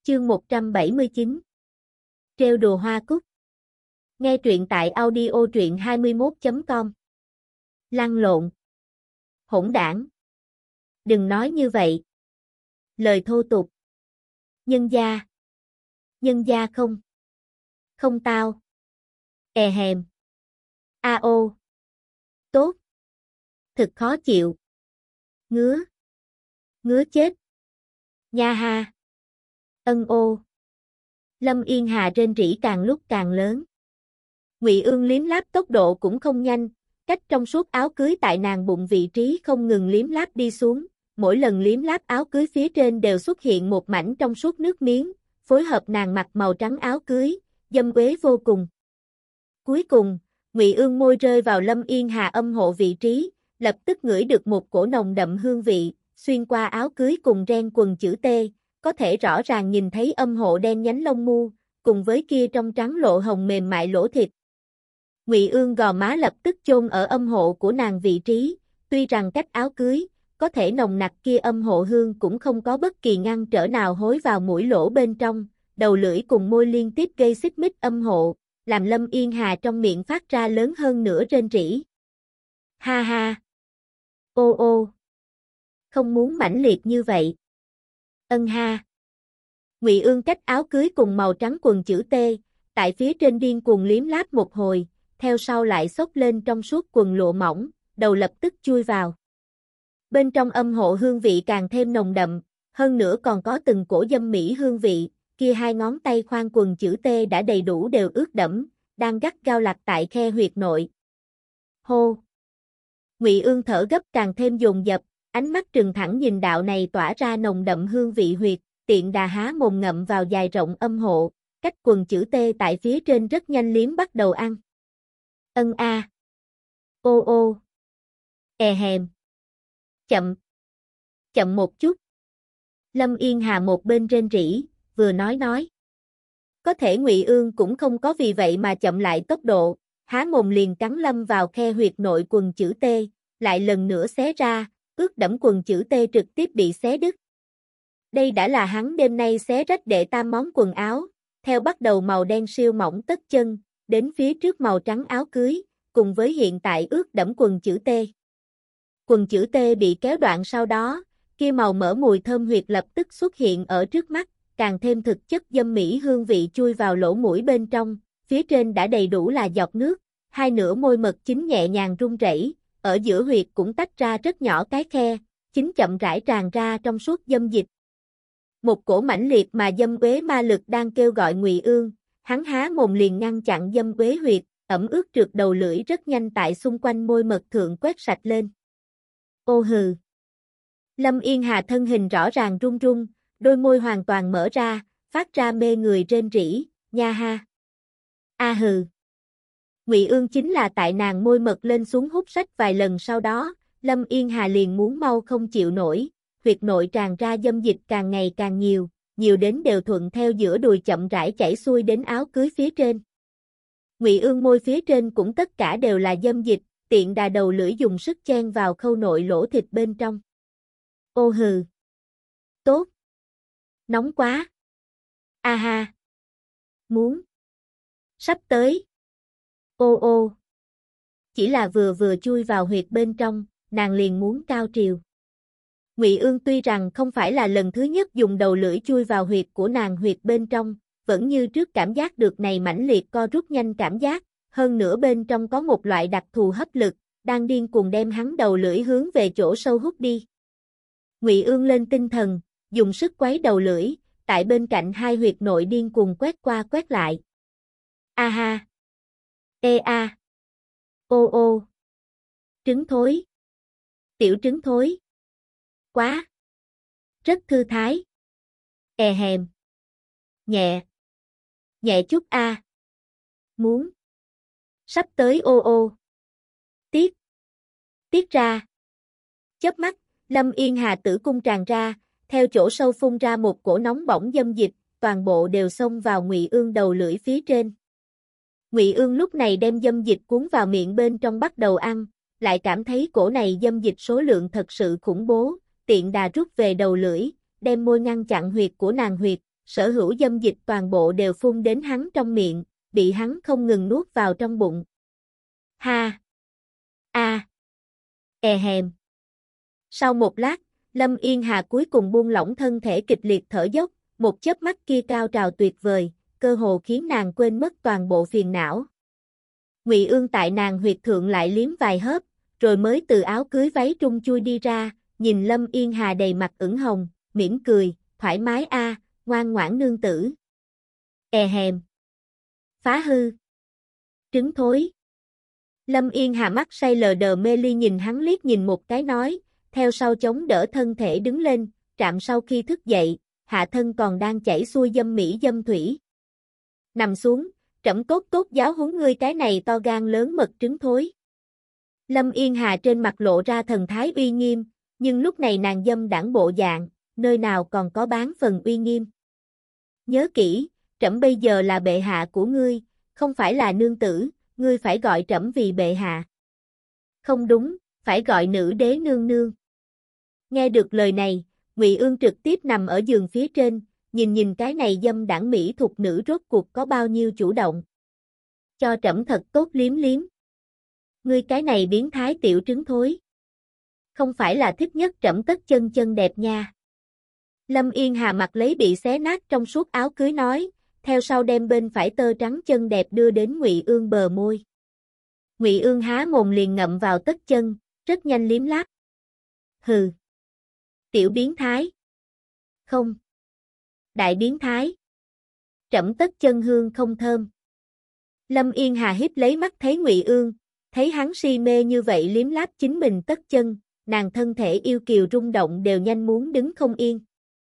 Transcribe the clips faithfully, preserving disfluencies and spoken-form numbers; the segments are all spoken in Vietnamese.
Chương một trăm bảy mươi chín. Trêu đùa hoa cúc. Nghe truyện tại audio truyện hai mươi mốt chấm com. Lăn lộn. Hỗn đảng. Đừng nói như vậy. Lời thô tục. Nhân gia. Nhân gia không. Không tao. E hèm. A ô. Tốt. Thực khó chịu. Ngứa. Ngứa chết. Nha ha. Ân ô. Lâm Yên Hà rên rỉ càng lúc càng lớn. Ngụy Ương liếm láp tốc độ cũng không nhanh, cách trong suốt áo cưới tại nàng bụng vị trí không ngừng liếm láp đi xuống, mỗi lần liếm láp áo cưới phía trên đều xuất hiện một mảnh trong suốt nước miếng, phối hợp nàng mặc màu trắng áo cưới, dâm uế vô cùng. Cuối cùng, Ngụy Ương môi rơi vào Lâm Yên Hà âm hộ vị trí, lập tức ngửi được một cổ nồng đậm hương vị, xuyên qua áo cưới cùng ren quần chữ T, có thể rõ ràng nhìn thấy âm hộ đen nhánh lông mu, cùng với kia trong trắng lộ hồng mềm mại lỗ thịt. Ngụy Ương gò má lập tức chôn ở âm hộ của nàng vị trí, tuy rằng cách áo cưới, có thể nồng nặc kia âm hộ hương cũng không có bất kỳ ngăn trở nào hối vào mũi lỗ bên trong, đầu lưỡi cùng môi liên tiếp gây xích mích âm hộ, làm Lâm Yên Hà trong miệng phát ra lớn hơn nữa rên rỉ. Ha ha! Ô ô! Không muốn mãnh liệt như vậy. Ân ha! Ngụy Ương cách áo cưới cùng màu trắng quần chữ T, tại phía trên điên cuồng liếm láp một hồi, theo sau lại xốc lên trong suốt quần lụa mỏng, đầu lập tức chui vào. Bên trong âm hộ hương vị càng thêm nồng đậm, hơn nữa còn có từng cổ dâm mỹ hương vị, kia hai ngón tay khoan quần chữ T đã đầy đủ đều ướt đẫm, đang gắt gao lặt tại khe huyệt nội. Hô! Ngụy Ương thở gấp càng thêm dồn dập, ánh mắt trừng thẳng nhìn đạo này tỏa ra nồng đậm hương vị huyệt, tiện đà há mồm ngậm vào dài rộng âm hộ, cách quần chữ T tại phía trên rất nhanh liếm bắt đầu ăn. Ân a. Ô ô. E hèm. Chậm. Chậm một chút. Lâm Yên Hà một bên rên rỉ, vừa nói nói. Có thể Ngụy Ương cũng không có vì vậy mà chậm lại tốc độ, há mồm liền cắn lâm vào khe huyệt nội quần chữ T, lại lần nữa xé ra, ướt đẫm quần chữ T trực tiếp bị xé đứt. Đây đã là hắn đêm nay xé rách đệ tam món quần áo, theo bắt đầu màu đen siêu mỏng tất chân, đến phía trước màu trắng áo cưới, cùng với hiện tại ướt đẫm quần chữ T. Quần chữ T bị kéo đoạn sau đó, kia màu mỡ mùi thơm huyệt lập tức xuất hiện ở trước mắt, càng thêm thực chất dâm mỹ hương vị chui vào lỗ mũi bên trong, phía trên đã đầy đủ là giọt nước, hai nửa môi mật chính nhẹ nhàng rung rẩy, ở giữa huyệt cũng tách ra rất nhỏ cái khe, chính chậm rãi tràn ra trong suốt dâm dịch. Một cổ mãnh liệt mà dâm uế ma lực đang kêu gọi Ngụy Ương, hắn há mồm liền ngăn chặn dâm uế huyệt, ẩm ướt trượt đầu lưỡi rất nhanh tại xung quanh môi mật thượng quét sạch lên. Ô hừ! Lâm Yên Hà thân hình rõ ràng run run, đôi môi hoàn toàn mở ra, phát ra mê người rên rỉ, nha ha! A hừ! Ngụy Ương chính là tại nàng môi mật lên xuống hút sách vài lần sau đó, Lâm Yên Hà liền muốn mau không chịu nổi, huyệt nội tràn ra dâm dịch càng ngày càng nhiều, nhiều đến đều thuận theo giữa đùi chậm rãi chảy xuôi đến áo cưới phía trên. Ngụy Ương môi phía trên cũng tất cả đều là dâm dịch, tiện đà đầu lưỡi dùng sức chen vào khâu nội lỗ thịt bên trong. Ô hừ! Tốt! Nóng quá! A ha! Muốn! Sắp tới! Ô ô! Chỉ là vừa vừa chui vào huyệt bên trong, nàng liền muốn cao trìu. Ngụy Ương tuy rằng không phải là lần thứ nhất dùng đầu lưỡi chui vào huyệt của nàng huyệt bên trong, vẫn như trước cảm giác được này mãnh liệt co rút nhanh cảm giác, hơn nữa bên trong có một loại đặc thù hấp lực, đang điên cuồng đem hắn đầu lưỡi hướng về chỗ sâu hút đi. Ngụy Ương lên tinh thần, dùng sức quấy đầu lưỡi, tại bên cạnh hai huyệt nội điên cuồng quét qua quét lại. A ha! Ê a! Ô ô! Trứng thối! Tiểu trứng thối! Quá! Rất thư thái! E hèm! Nhẹ! Nhẹ chút a! Muốn! Sắp tới ô ô! Tiết! Tiết ra! Chớp mắt, Lâm Yên Hà tử cung tràn ra, theo chỗ sâu phun ra một cổ nóng bỏng dâm dịch, toàn bộ đều xông vào Ngụy Ương đầu lưỡi phía trên. Ngụy Ương lúc này đem dâm dịch cuốn vào miệng bên trong bắt đầu ăn, lại cảm thấy cổ này dâm dịch số lượng thật sự khủng bố, tiện đà rút về đầu lưỡi, đem môi ngăn chặn huyệt của nàng huyệt, sở hữu dâm dịch toàn bộ đều phun đến hắn trong miệng, bị hắn không ngừng nuốt vào trong bụng. Ha! A! À. E hèm! Sau một lát, Lâm Yên Hà cuối cùng buông lỏng thân thể kịch liệt thở dốc, một chớp mắt kia cao trào tuyệt vời, cơ hồ khiến nàng quên mất toàn bộ phiền não. Ngụy Ương tại nàng huyệt thượng lại liếm vài hớp, rồi mới từ áo cưới váy trung chui đi ra, nhìn Lâm Yên Hà đầy mặt ửng hồng, mỉm cười, thoải mái a, à, ngoan ngoãn nương tử. E hèm. Phá hư. Trứng thối. Lâm Yên Hà mắt say lờ đờ mê ly nhìn hắn liếc nhìn một cái nói, theo sau chống đỡ thân thể đứng lên, trạm sau khi thức dậy, hạ thân còn đang chảy xuôi dâm mỹ dâm thủy. Nằm xuống, trẫm cốt cốt giáo huấn ngươi cái này to gan lớn mật trứng thối. Lâm Yên Hà trên mặt lộ ra thần thái uy nghiêm, nhưng lúc này nàng dâm đãng bộ dạng, nơi nào còn có bán phần uy nghiêm. Nhớ kỹ, trẫm bây giờ là bệ hạ của ngươi, không phải là nương tử, ngươi phải gọi trẫm vì bệ hạ. Không đúng, phải gọi nữ đế nương nương. Nghe được lời này, Ngụy Ương trực tiếp nằm ở giường phía trên, nhìn nhìn cái này dâm đãng mỹ thục nữ rốt cuộc có bao nhiêu chủ động. Cho trẫm thật tốt liếm liếm. Ngươi cái này biến thái tiểu trứng thối. Không phải là thích nhất trẫm tất chân chân đẹp nha. Lâm Yên Hà mặt lấy bị xé nát trong suốt áo cưới nói, theo sau đem bên phải tơ trắng chân đẹp đưa đến Ngụy Ương bờ môi. Ngụy Ương há mồm liền ngậm vào tất chân, rất nhanh liếm láp. Hừ. Tiểu biến thái. Không. Đại biến thái. Trẫm tất chân hương không thơm. Lâm Yên Hà híp lấy mắt thấy Ngụy Ương, thấy hắn si mê như vậy liếm láp chính mình tất chân, nàng thân thể yêu kiều rung động đều nhanh muốn đứng không yên.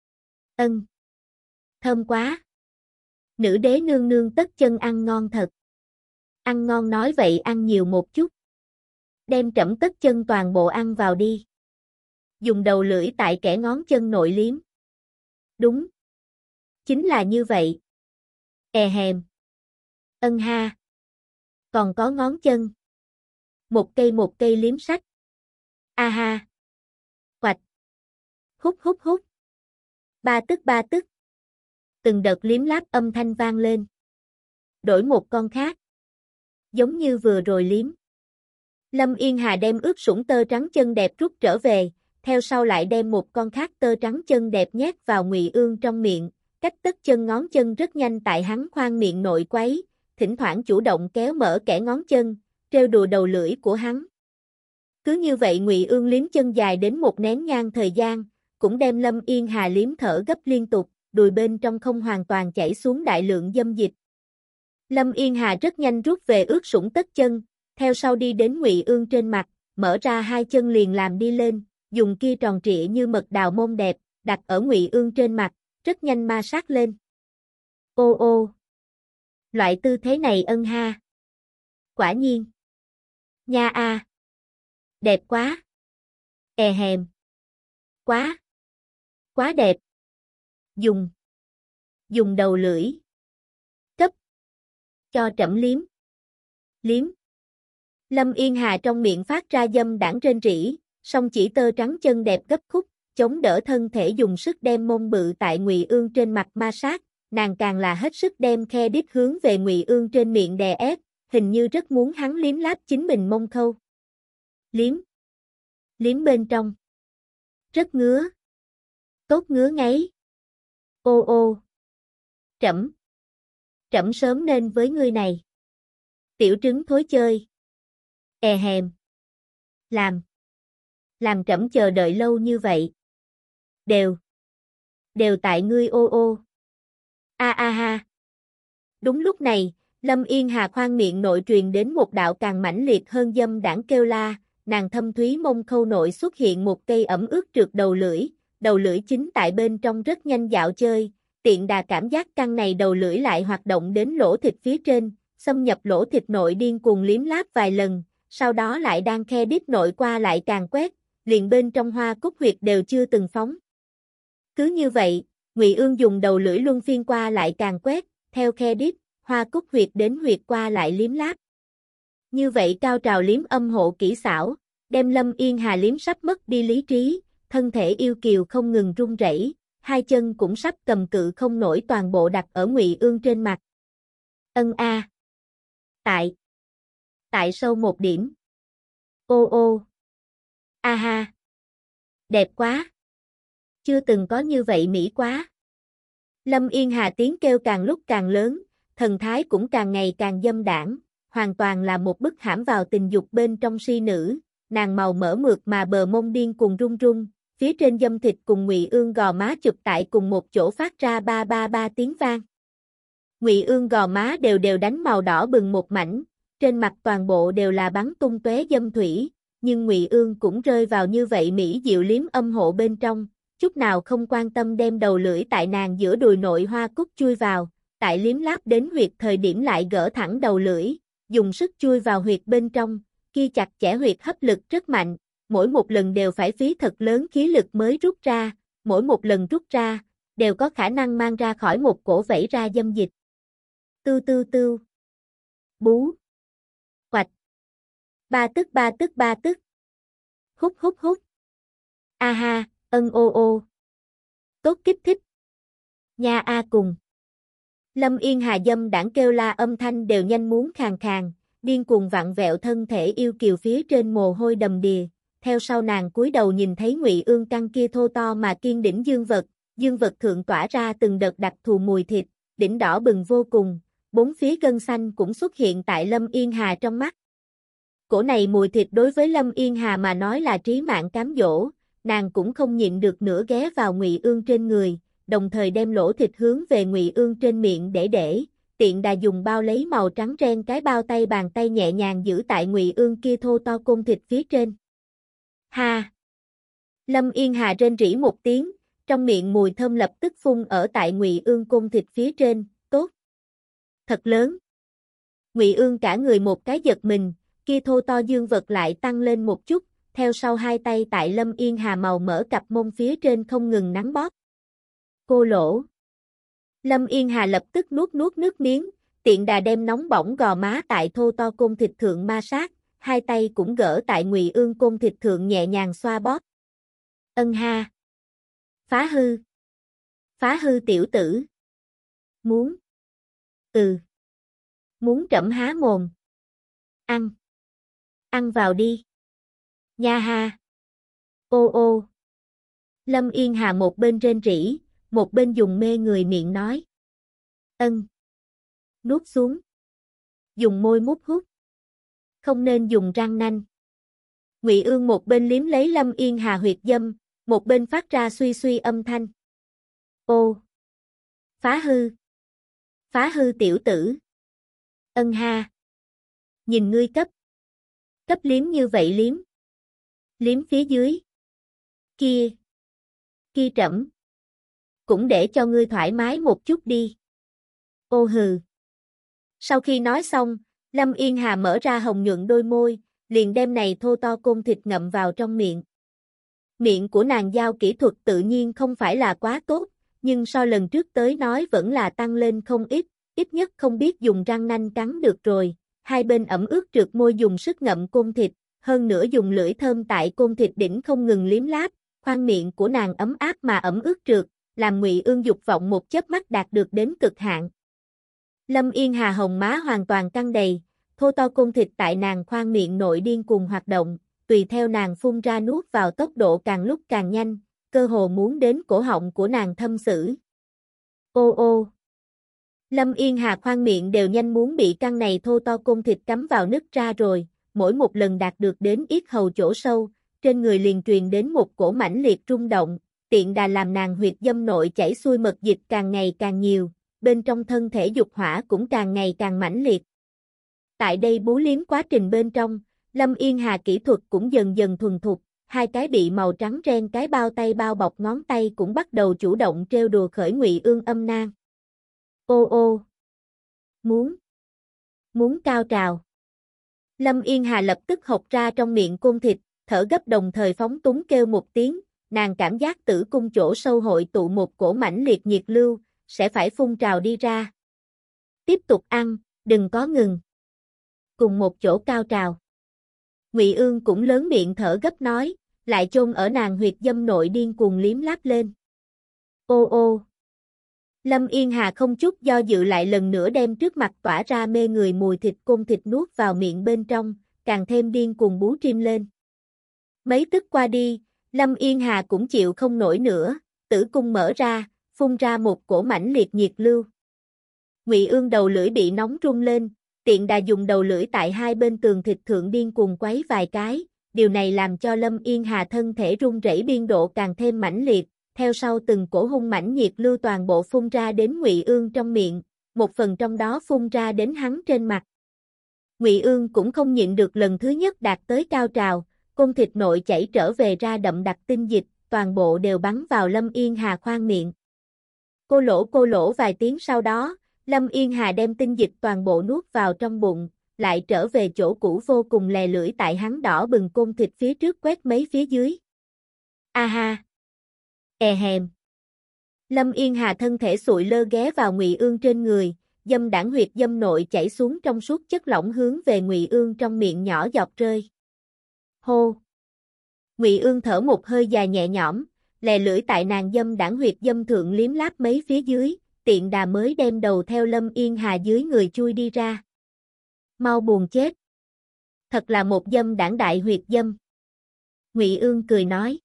Ân. Thơm quá. Nữ đế nương nương tất chân ăn ngon thật. Ăn ngon nói vậy ăn nhiều một chút. Đem trẫm tất chân toàn bộ ăn vào đi. Dùng đầu lưỡi tại kẻ ngón chân nội liếm. Đúng. Chính là như vậy. E hèm. Ân ha. Còn có ngón chân. Một cây một cây liếm sách. A ha. Quạch. Hút hút hút. Ba tức ba tức. Từng đợt liếm láp âm thanh vang lên. Đổi một con khác. Giống như vừa rồi liếm. Lâm Yên Hà đem ướt sũng tơ trắng chân đẹp rút trở về, theo sau lại đem một con khác tơ trắng chân đẹp nhét vào Ngụy Ương trong miệng, cách tất chân ngón chân rất nhanh tại hắn khoang miệng nội quấy, thỉnh thoảng chủ động kéo mở kẻ ngón chân, trêu đùa đầu lưỡi của hắn. Cứ như vậy Ngụy Ương liếm chân dài đến một nén nhang thời gian, cũng đem Lâm Yên Hà liếm thở gấp liên tục, đùi bên trong không hoàn toàn chảy xuống đại lượng dâm dịch. Lâm Yên Hà rất nhanh rút về ướt sũng tất chân, theo sau đi đến Ngụy Ương trên mặt, mở ra hai chân liền làm đi lên, dùng kia tròn trịa như mật đào môn đẹp, đặt ở Ngụy Ương trên mặt, rất nhanh ma sát lên. Ô ô! Loại tư thế này ân ha! Quả nhiên! Nha a! Đẹp quá! E hèm! Quá! Quá đẹp! Dùng! Dùng đầu lưỡi! Cấp! Cho trẫm liếm! Liếm! Lâm Yên Hà trong miệng phát ra dâm đãng rên rỉ, song chỉ tơ trắng chân đẹp gấp khúc, chống đỡ thân thể dùng sức đem mông bự tại Ngụy Ương trên mặt ma sát, nàng càng là hết sức đem khe đít hướng về Ngụy Ương trên miệng đè ép, hình như rất muốn hắn liếm láp chính mình mông khâu. Liếm. Liếm bên trong. Rất ngứa. Tốt ngứa ngáy. Ô ô. Trẫm. Trẫm sớm nên với ngươi này. Tiểu trứng thối chơi. E hèm. Làm. Làm trẫm chờ đợi lâu như vậy. Đều. Đều tại ngươi ô ô. A a ha. Đúng lúc này, Lâm Yên Hà khoang miệng nội truyền đến một đạo càng mãnh liệt hơn dâm đãng kêu la, nàng thâm thúy mông khâu nội xuất hiện một cây ẩm ướt trượt đầu lưỡi, đầu lưỡi chính tại bên trong rất nhanh dạo chơi, tiện đà cảm giác căng này đầu lưỡi lại hoạt động đến lỗ thịt phía trên, xâm nhập lỗ thịt nội điên cuồng liếm láp vài lần, sau đó lại đang khe đít nội qua lại càng quét, liền bên trong hoa cúc huyệt đều chưa từng phóng. Cứ như vậy, Ngụy Ương dùng đầu lưỡi luân phiên qua lại càng quét, theo khe đít, hoa cúc huyệt đến huyệt qua lại liếm láp. Như vậy cao trào liếm âm hộ kỹ xảo, đem Lâm Yên Hà liếm sắp mất đi lý trí, thân thể yêu kiều không ngừng run rẩy, hai chân cũng sắp cầm cự không nổi toàn bộ đặt ở Ngụy Ương trên mặt. Ân a. À. Tại. Tại sâu một điểm. Ô ô. A ha. Đẹp quá. Chưa từng có như vậy mỹ quá. Lâm Yên Hà tiếng kêu càng lúc càng lớn, thần thái cũng càng ngày càng dâm đãng, hoàn toàn là một bức hãm vào tình dục bên trong si nữ, nàng màu mỡ mượt mà bờ mông điên cuồng rung rung, phía trên dâm thịt cùng Ngụy Ương gò má chụp tại cùng một chỗ phát ra ba ba ba tiếng vang. Ngụy Ương gò má đều đều đánh màu đỏ bừng một mảnh, trên mặt toàn bộ đều là bắn tung tóe dâm thủy, nhưng Ngụy Ương cũng rơi vào như vậy mỹ diệu liếm âm hộ bên trong, chút nào không quan tâm đem đầu lưỡi tại nàng giữa đùi nội hoa cúc chui vào, tại liếm láp đến huyệt thời điểm lại gỡ thẳng đầu lưỡi, dùng sức chui vào huyệt bên trong, kia chặt chẽ huyệt hấp lực rất mạnh, mỗi một lần đều phải phí thật lớn khí lực mới rút ra, mỗi một lần rút ra, đều có khả năng mang ra khỏi một cổ vẩy ra dâm dịch. Tư tư tư. Bú. Quạch. Ba tức ba tức ba tức. Hút hút hút. A ha, ân ô ô. Tốt kích thích. Nha a cùng. Lâm Yên Hà dâm đãng kêu la âm thanh đều nhanh muốn khàn khàn, điên cuồng vặn vẹo thân thể yêu kiều phía trên mồ hôi đầm đìa, theo sau nàng cúi đầu nhìn thấy Ngụy Ương căng kia thô to mà kiên đỉnh dương vật, dương vật thượng tỏa ra từng đợt đặc thù mùi thịt, đỉnh đỏ bừng vô cùng, bốn phía gân xanh cũng xuất hiện tại Lâm Yên Hà trong mắt. Cổ này mùi thịt đối với Lâm Yên Hà mà nói là trí mạng cám dỗ, nàng cũng không nhịn được nữa ghé vào Ngụy Ương trên người, đồng thời đem lỗ thịt hướng về Ngụy Ương trên miệng để để, tiện đà dùng bao lấy màu trắng ren cái bao tay bàn tay nhẹ nhàng giữ tại Ngụy Ương kia thô to côn thịt phía trên. Ha! Lâm Yên Hà rên rỉ một tiếng, trong miệng mùi thơm lập tức phun ở tại Ngụy Ương côn thịt phía trên, tốt! Thật lớn! Ngụy Ương cả người một cái giật mình, kia thô to dương vật lại tăng lên một chút, theo sau hai tay tại Lâm Yên Hà màu mỡ cặp mông phía trên không ngừng nắn bóp. Cô lỗ. Lâm Yên Hà lập tức nuốt nuốt nước miếng, tiện đà đem nóng bỏng gò má tại thô to côn thịt thượng ma sát, hai tay cũng gỡ tại Ngụy Ương côn thịt thượng nhẹ nhàng xoa bóp. Ân ha. Phá hư. Phá hư tiểu tử. Muốn. Ừ. Muốn trẫm há mồm. Ăn. Ăn vào đi. Nha ha. Ô ô. Lâm Yên Hà một bên rên rỉ, một bên dùng mê người miệng nói. Ân. Nuốt xuống. Dùng môi mút hút. Không nên dùng răng nanh. Ngụy Ương một bên liếm lấy Lâm Yên Hà huyệt dâm, một bên phát ra suy suy âm thanh. Ô. Phá hư. Phá hư tiểu tử. Ân ha. Nhìn ngươi cấp. Cấp liếm như vậy liếm. Liếm phía dưới. Kia. Kia trẫm. Cũng để cho ngươi thoải mái một chút đi. Ô hừ. Sau khi nói xong, Lâm Yên Hà mở ra hồng nhuận đôi môi, liền đem này thô to côn thịt ngậm vào trong miệng. Miệng của nàng giao kỹ thuật tự nhiên không phải là quá tốt, nhưng so lần trước tới nói vẫn là tăng lên không ít, ít nhất không biết dùng răng nanh cắn được rồi, hai bên ẩm ướt trượt môi dùng sức ngậm côn thịt, hơn nữa dùng lưỡi thơm tại côn thịt đỉnh không ngừng liếm láp, khoang miệng của nàng ấm áp mà ẩm ướt trượt, làm Ngụy Ương dục vọng một chớp mắt đạt được đến cực hạn. Lâm Yên Hà hồng má hoàn toàn căng đầy, thô to côn thịt tại nàng khoang miệng nội điên cuồng hoạt động, tùy theo nàng phun ra nuốt vào tốc độ càng lúc càng nhanh, cơ hồ muốn đến cổ họng của nàng thâm xử. Ô ô. Lâm Yên Hà khoang miệng đều nhanh muốn bị căng này thô to côn thịt cắm vào nứt ra rồi, mỗi một lần đạt được đến yết hầu chỗ sâu, trên người liền truyền đến một cổ mãnh liệt rung động, tiện đà làm nàng huyệt dâm nội chảy xuôi mật dịch càng ngày càng nhiều, bên trong thân thể dục hỏa cũng càng ngày càng mãnh liệt. Tại đây bú liếm quá trình bên trong, Lâm Yên Hà kỹ thuật cũng dần dần thuần thục, hai cái bị màu trắng ren cái bao tay bao bọc ngón tay cũng bắt đầu chủ động trêu đùa khởi Ngụy Ương âm nang. Ô ô. Muốn. Muốn cao trào. Lâm Yên Hà lập tức hộc ra trong miệng côn thịt, thở gấp đồng thời phóng túng kêu một tiếng, nàng cảm giác tử cung chỗ sâu hội tụ một cổ mãnh liệt nhiệt lưu, sẽ phải phun trào đi ra. Tiếp tục ăn, đừng có ngừng. Cùng một chỗ cao trào. Ngụy Ương cũng lớn miệng thở gấp nói, lại chôn ở nàng huyệt dâm nội điên cuồng liếm láp lên. Ô ô. Lâm Yên Hà không chút do dự lại lần nữa đem trước mặt tỏa ra mê người mùi thịt côn thịt nuốt vào miệng bên trong, càng thêm điên cuồng bú trim lên. Mấy tức qua đi, Lâm Yên Hà cũng chịu không nổi nữa, tử cung mở ra, phun ra một cổ mãnh liệt nhiệt lưu. Ngụy Ương đầu lưỡi bị nóng run lên, tiện đà dùng đầu lưỡi tại hai bên tường thịt thượng điên cuồng quấy vài cái, điều này làm cho Lâm Yên Hà thân thể run rẩy biên độ càng thêm mãnh liệt, theo sau từng cổ hung mãnh nhiệt lưu toàn bộ phun ra đến Ngụy Ương trong miệng, một phần trong đó phun ra đến hắn trên mặt. Ngụy Ương cũng không nhịn được lần thứ nhất đạt tới cao trào, côn thịt nội chảy trở về ra đậm đặc tinh dịch, toàn bộ đều bắn vào Lâm Yên Hà khoang miệng. Cô lỗ cô lỗ vài tiếng sau đó, Lâm Yên Hà đem tinh dịch toàn bộ nuốt vào trong bụng, lại trở về chỗ cũ vô cùng lè lưỡi tại hắn đỏ bừng côn thịt phía trước quét mấy phía dưới. A ha! E hèm! Lâm Yên Hà thân thể sụi lơ ghé vào Ngụy Ương trên người, dâm đảng huyệt dâm nội chảy xuống trong suốt chất lỏng hướng về Ngụy Ương trong miệng nhỏ giọt rơi. Hô! Ngụy Ương thở một hơi dài nhẹ nhõm, lè lưỡi tại nàng dâm đảng huyệt dâm thượng liếm láp mấy phía dưới, tiện đà mới đem đầu theo Lâm Yên Hà dưới người chui đi ra. Mau buồn chết! Thật là một dâm đảng đại huyệt dâm. Ngụy Ương cười nói.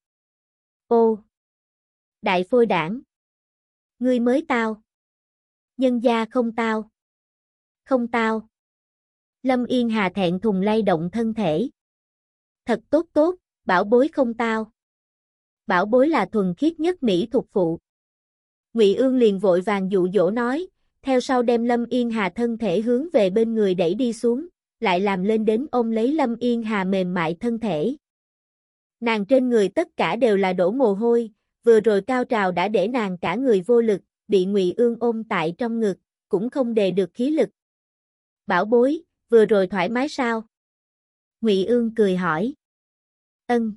Ô! Đại phôi đảng! Ngươi mới tao! Nhân gia không tao! Không tao! Lâm Yên Hà thẹn thùng lay động thân thể. Thật tốt tốt, bảo bối không tao. Bảo bối là thuần khiết nhất mỹ thuộc phụ. Ngụy Ương liền vội vàng dụ dỗ nói, theo sau đem Lâm Yên Hà thân thể hướng về bên người đẩy đi xuống, lại làm lên đến ôm lấy Lâm Yên Hà mềm mại thân thể. Nàng trên người tất cả đều là đổ mồ hôi, vừa rồi cao trào đã để nàng cả người vô lực, bị Ngụy Ương ôm tại trong ngực, cũng không đề được khí lực. Bảo bối, vừa rồi thoải mái sao? Ngụy Ương cười hỏi. Ân.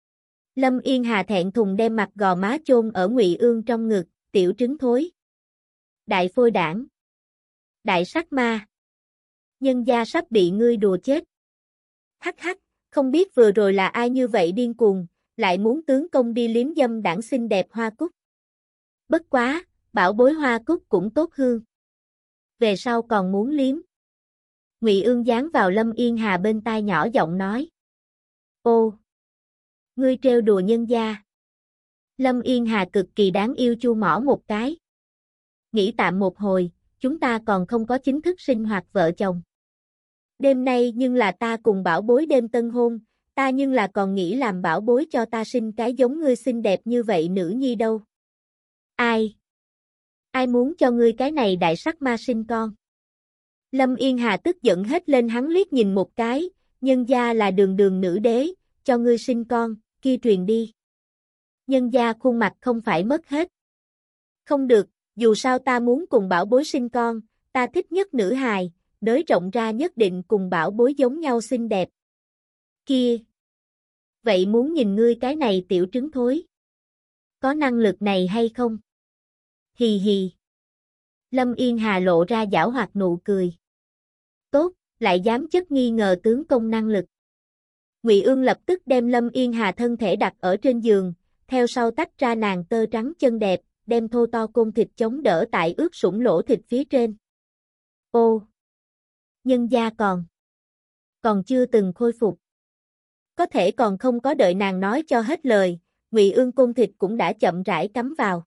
Lâm Yên Hà thẹn thùng đem mặt gò má chôn ở Ngụy Ương trong ngực, tiểu trứng thối. Đại phôi đảng. Đại sắc ma. Nhân gia sắp bị ngươi đùa chết. Hắc hắc, không biết vừa rồi là ai như vậy điên cuồng, lại muốn tướng công đi liếm dâm đảng xinh đẹp Hoa Cúc. Bất quá, bảo bối Hoa Cúc cũng tốt hương. Về sau còn muốn liếm. Ngụy Ương dán vào Lâm Yên Hà bên tai nhỏ giọng nói. Ô! Ngươi trêu đùa nhân gia. Lâm Yên Hà cực kỳ đáng yêu chu mỏ một cái. Nghĩ tạm một hồi, chúng ta còn không có chính thức sinh hoạt vợ chồng. Đêm nay nhưng là ta cùng bảo bối đêm tân hôn, ta nhưng là còn nghĩ làm bảo bối cho ta sinh cái giống ngươi xinh đẹp như vậy nữ nhi đâu. Ai? Ai muốn cho ngươi cái này đại sắc ma sinh con? Lâm Yên Hà tức giận hết lên hắn liếc nhìn một cái, nhân gia là đường đường nữ đế, cho ngươi sinh con, kia truyền đi. Nhân gia khuôn mặt không phải mất hết. Không được, dù sao ta muốn cùng bảo bối sinh con, ta thích nhất nữ hài, nới rộng ra nhất định cùng bảo bối giống nhau xinh đẹp. Kia! Vậy muốn nhìn ngươi cái này tiểu trứng thối. Có năng lực này hay không? Hì hì! Lâm Yên Hà lộ ra giảo hoạt nụ cười. Tốt, lại dám chất nghi ngờ tướng công năng lực. Ngụy Ương lập tức đem Lâm Yên Hà thân thể đặt ở trên giường, theo sau tách ra nàng tơ trắng chân đẹp, đem thô to côn thịt chống đỡ tại ướt sũng lỗ thịt phía trên. Ô! Nhân gia còn. Còn chưa từng khôi phục. Có thể còn không có đợi nàng nói cho hết lời, Ngụy Ương côn thịt cũng đã chậm rãi cắm vào.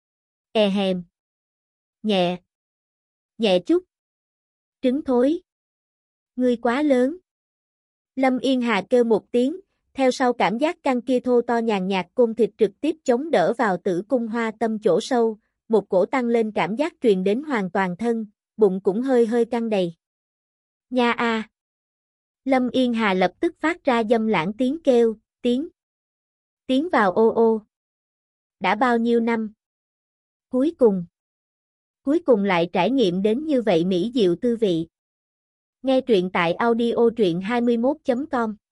E hèm. Nhẹ. Nhẹ chút. Trứng thối. Ngươi quá lớn. Lâm Yên Hà kêu một tiếng, theo sau cảm giác căng kia thô to nhàn nhạt côn thịt trực tiếp chống đỡ vào tử cung hoa tâm chỗ sâu, một cổ tăng lên cảm giác truyền đến hoàn toàn thân, bụng cũng hơi hơi căng đầy. Nha a! Lâm Yên Hà lập tức phát ra dâm lãng tiếng kêu, tiếng. Tiếng vào ô ô. Đã bao nhiêu năm? Cuối cùng. Cuối cùng lại trải nghiệm đến như vậy mỹ diệu tư vị. Nghe truyện tại audio truyện hai mươi mốt chấm com